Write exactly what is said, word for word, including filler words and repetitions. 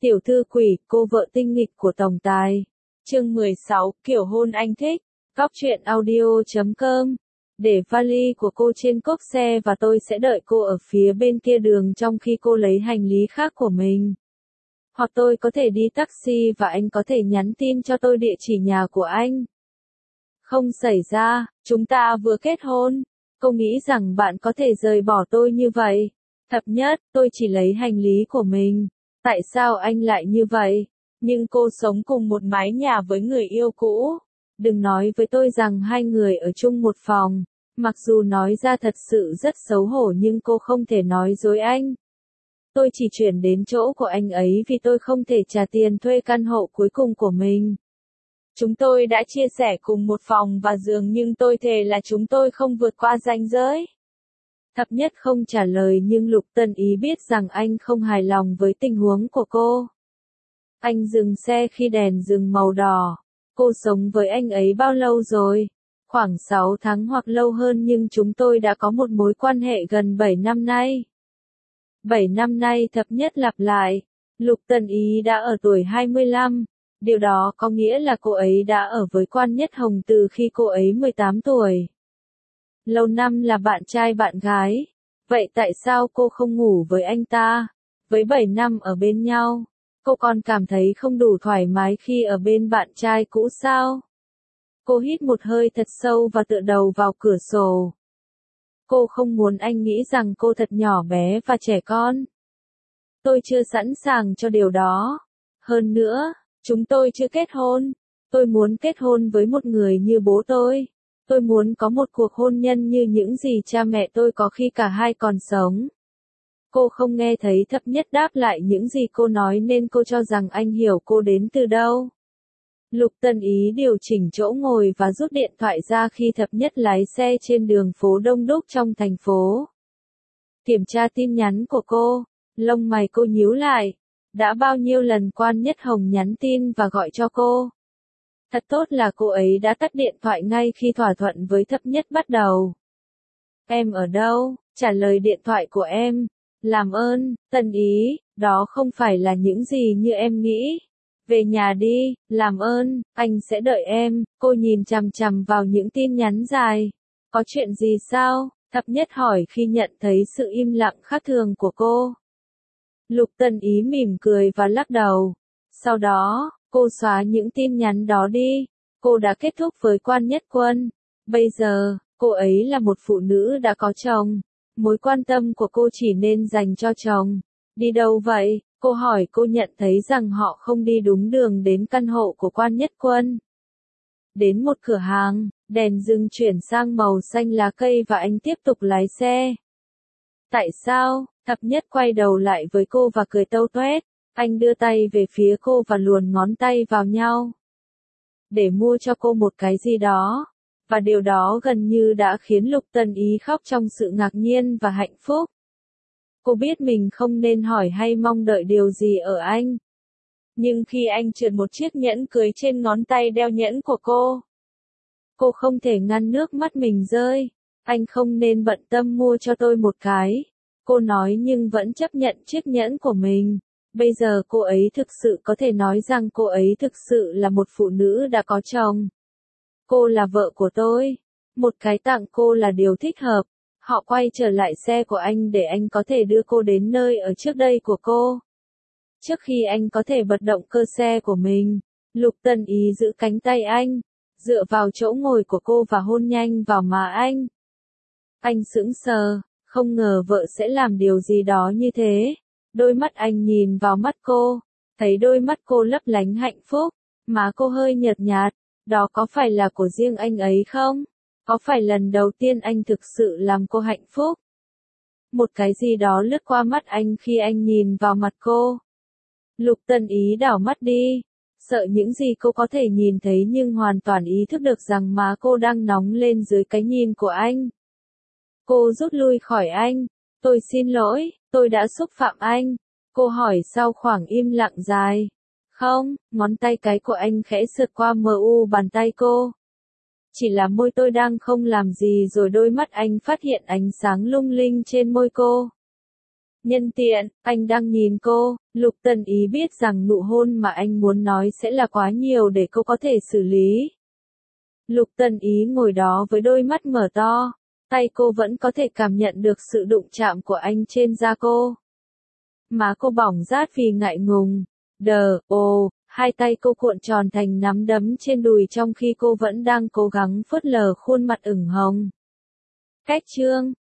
Tiểu thư quỷ, cô vợ tinh nghịch của tổng tài. Chương mười sáu, kiểu hôn anh thích. Cóc truyện audio chấm com. Để vali của cô trên cốp xe và tôi sẽ đợi cô ở phía bên kia đường trong khi cô lấy hành lý khác của mình. Hoặc tôi có thể đi taxi và anh có thể nhắn tin cho tôi địa chỉ nhà của anh. Không xảy ra, chúng ta vừa kết hôn. Cô nghĩ rằng bạn có thể rời bỏ tôi như vậy. Thập nhất, tôi chỉ lấy hành lý của mình. Tại sao anh lại như vậy? Nhưng cô sống cùng một mái nhà với người yêu cũ. Đừng nói với tôi rằng hai người ở chung một phòng. Mặc dù nói ra thật sự rất xấu hổ nhưng cô không thể nói dối anh. Tôi chỉ chuyển đến chỗ của anh ấy vì tôi không thể trả tiền thuê căn hộ cuối cùng của mình. Chúng tôi đã chia sẻ cùng một phòng và giường nhưng tôi thề là chúng tôi không vượt qua ranh giới. Thập nhất không trả lời nhưng Lục Tân Ý biết rằng anh không hài lòng với tình huống của cô. Anh dừng xe khi đèn dừng màu đỏ. Cô sống với anh ấy bao lâu rồi? Khoảng sáu tháng hoặc lâu hơn nhưng chúng tôi đã có một mối quan hệ gần bảy năm nay. bảy năm nay thập nhất lặp lại. Lục Tân Ý đã ở tuổi hai mươi lăm. Điều đó có nghĩa là cô ấy đã ở với Quan Nhất Hồng từ khi cô ấy mười tám tuổi. Lâu năm là bạn trai bạn gái. Vậy tại sao cô không ngủ với anh ta? Với bảy năm ở bên nhau, cô còn cảm thấy không đủ thoải mái khi ở bên bạn trai cũ sao? Cô hít một hơi thật sâu và tựa đầu vào cửa sổ. Cô không muốn anh nghĩ rằng cô thật nhỏ bé và trẻ con. Tôi chưa sẵn sàng cho điều đó. Hơn nữa, chúng tôi chưa kết hôn. Tôi muốn kết hôn với một người như bố tôi. Tôi muốn có một cuộc hôn nhân như những gì cha mẹ tôi có khi cả hai còn sống. Cô không nghe thấy thập nhất đáp lại những gì cô nói nên cô cho rằng anh hiểu cô đến từ đâu. Lục Tân Ý điều chỉnh chỗ ngồi và rút điện thoại ra khi thập nhất lái xe trên đường phố đông đúc trong thành phố. Kiểm tra tin nhắn của cô, lông mày cô nhíu lại. Đã bao nhiêu lần Quan Nhất Hồng nhắn tin và gọi cho cô? Thật tốt là cô ấy đã tắt điện thoại ngay khi thỏa thuận với thập nhất bắt đầu. Em ở đâu? Trả lời điện thoại của em. Làm ơn, Tân Ý, đó không phải là những gì như em nghĩ. Về nhà đi, làm ơn, anh sẽ đợi em. Cô nhìn chằm chằm vào những tin nhắn dài. Có chuyện gì sao? Thập nhất hỏi khi nhận thấy sự im lặng khác thường của cô. Lục Tân Ý mỉm cười và lắc đầu. Sau đó, cô xóa những tin nhắn đó đi. Cô đã kết thúc với Quan Nhất Quân. Bây giờ, cô ấy là một phụ nữ đã có chồng. Mối quan tâm của cô chỉ nên dành cho chồng. Đi đâu vậy? Cô hỏi cô nhận thấy rằng họ không đi đúng đường đến căn hộ của Quan Nhất Quân. Đến một cửa hàng, đèn dừng chuyển sang màu xanh lá cây và anh tiếp tục lái xe. Tại sao? Thập nhất quay đầu lại với cô và cười tâu toét. Anh đưa tay về phía cô và luồn ngón tay vào nhau. Để mua cho cô một cái gì đó. Và điều đó gần như đã khiến Lục Tân Ý khóc trong sự ngạc nhiên và hạnh phúc. Cô biết mình không nên hỏi hay mong đợi điều gì ở anh. Nhưng khi anh trượt một chiếc nhẫn cưới trên ngón tay đeo nhẫn của cô, cô không thể ngăn nước mắt mình rơi. Anh không nên bận tâm mua cho tôi một cái. Cô nói nhưng vẫn chấp nhận chiếc nhẫn của mình. Bây giờ cô ấy thực sự có thể nói rằng cô ấy thực sự là một phụ nữ đã có chồng. Cô là vợ của tôi. Một cái tặng cô là điều thích hợp. Họ quay trở lại xe của anh để anh có thể đưa cô đến nơi ở trước đây của cô. Trước khi anh có thể bật động cơ xe của mình, Lục Tân Ý giữ cánh tay anh, dựa vào chỗ ngồi của cô và hôn nhanh vào má anh. Anh sững sờ, không ngờ vợ sẽ làm điều gì đó như thế. Đôi mắt anh nhìn vào mắt cô, thấy đôi mắt cô lấp lánh hạnh phúc, má cô hơi nhợt nhạt. Đó có phải là của riêng anh ấy không? Có phải lần đầu tiên anh thực sự làm cô hạnh phúc? Một cái gì đó lướt qua mắt anh khi anh nhìn vào mặt cô. Lục Tân Ý đảo mắt đi, sợ những gì cô có thể nhìn thấy nhưng hoàn toàn ý thức được rằng má cô đang nóng lên dưới cái nhìn của anh. Cô rút lui khỏi anh. Tôi xin lỗi, tôi đã xúc phạm anh. Cô hỏi sau khoảng im lặng dài. Không, ngón tay cái của anh khẽ sượt qua mờ u bàn tay cô. Chỉ là môi tôi đang không làm gì rồi đôi mắt anh phát hiện ánh sáng lung linh trên môi cô. Nhân tiện, anh đang nhìn cô, Lục Tần Ý biết rằng nụ hôn mà anh muốn nói sẽ là quá nhiều để cô có thể xử lý. Lục Tần Ý ngồi đó với đôi mắt mở to, tay cô vẫn có thể cảm nhận được sự đụng chạm của anh trên da cô. Má cô bỏng rát vì ngại ngùng. Đờ, ồ, hai tay cô cuộn tròn thành nắm đấm trên đùi trong khi cô vẫn đang cố gắng phớt lờ khuôn mặt ửng hồng. Cách chương